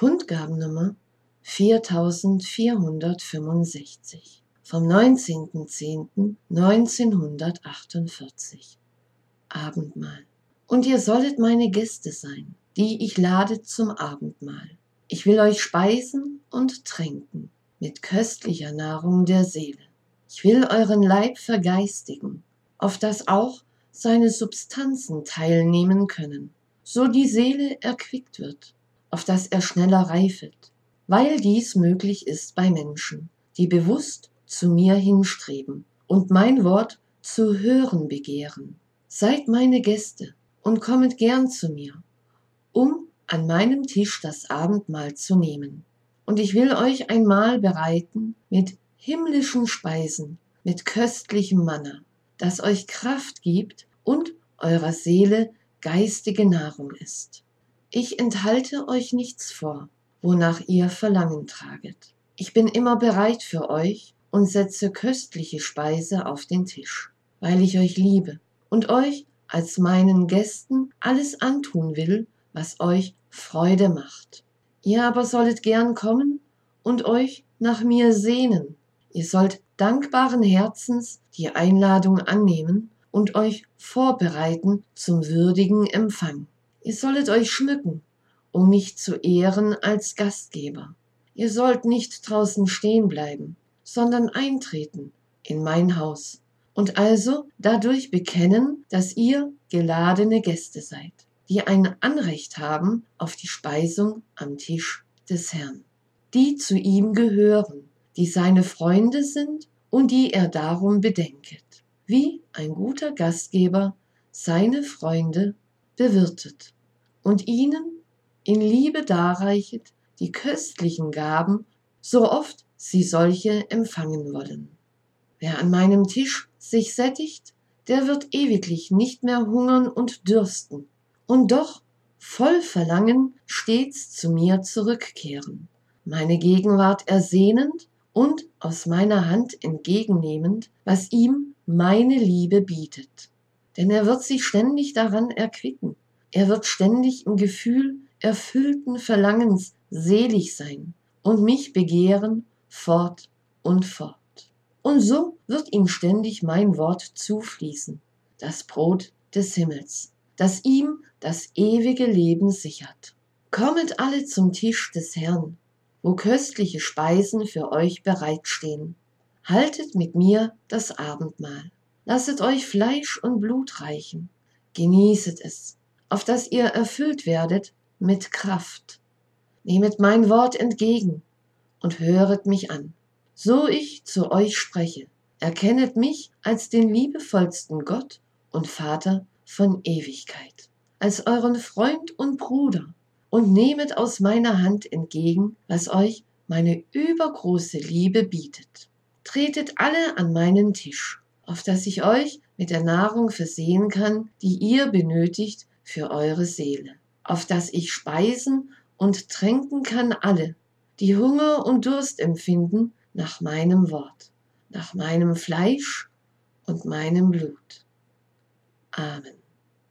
Kundgabennummer 4465 vom 19.10.1948. Abendmahl. Und ihr sollet meine Gäste sein, die ich lade zum Abendmahl. Ich will euch speisen und tränken mit köstlicher Nahrung der Seele. Ich will euren Leib vergeistigen, auf dass auch seine Substanzen teilnehmen können, so die Seele erquickt wird, auf dass er schneller reifet, weil dies möglich ist bei Menschen, die bewusst zu mir hinstreben und mein Wort zu hören begehren. Seid meine Gäste und kommet gern zu mir, um an meinem Tisch das Abendmahl zu nehmen. Und ich will euch ein Mahl bereiten mit himmlischen Speisen, mit köstlichem Manna, das euch Kraft gibt und eurer Seele geistige Nahrung ist. Ich enthalte euch nichts vor, wonach ihr Verlangen traget. Ich bin immer bereit für euch und setze köstliche Speise auf den Tisch, weil ich euch liebe und euch als meinen Gästen alles antun will, was euch Freude macht. Ihr aber sollet gern kommen und euch nach mir sehnen. Ihr sollt dankbaren Herzens die Einladung annehmen und euch vorbereiten zum würdigen Empfang. Ihr sollet euch schmücken, um mich zu ehren als Gastgeber. Ihr sollt nicht draußen stehen bleiben, sondern eintreten in mein Haus und also dadurch bekennen, dass ihr geladene Gäste seid, die ein Anrecht haben auf die Speisung am Tisch des Herrn, die zu ihm gehören, die seine Freunde sind und die er darum bedenket, wie ein guter Gastgeber seine Freunde bewirtet und ihnen in Liebe darreichet die köstlichen Gaben, so oft sie solche empfangen wollen. Wer an meinem Tisch sich sättigt, der wird ewiglich nicht mehr hungern und dürsten, und doch voll Verlangen stets zu mir zurückkehren, meine Gegenwart ersehnend und aus meiner Hand entgegennehmend, was ihm meine Liebe bietet. Denn er wird sich ständig daran erquicken, er wird ständig im Gefühl erfüllten Verlangens selig sein und mich begehren fort und fort. Und so wird ihm ständig mein Wort zufließen, das Brot des Himmels, das ihm das ewige Leben sichert. Kommet alle zum Tisch des Herrn, wo köstliche Speisen für euch bereitstehen. Haltet mit mir das Abendmahl. Lasset euch Fleisch und Blut reichen. Genießet es, auf dass ihr erfüllt werdet mit Kraft. Nehmet mein Wort entgegen und höret mich an. So ich zu euch spreche, erkennet mich als den liebevollsten Gott und Vater von Ewigkeit, als euren Freund und Bruder, und nehmet aus meiner Hand entgegen, was euch meine übergroße Liebe bietet. Tretet alle an meinen Tisch, auf dass ich euch mit der Nahrung versehen kann, die ihr benötigt für eure Seele, auf dass ich speisen und tränken kann alle, die Hunger und Durst empfinden nach meinem Wort, nach meinem Fleisch und meinem Blut. Amen.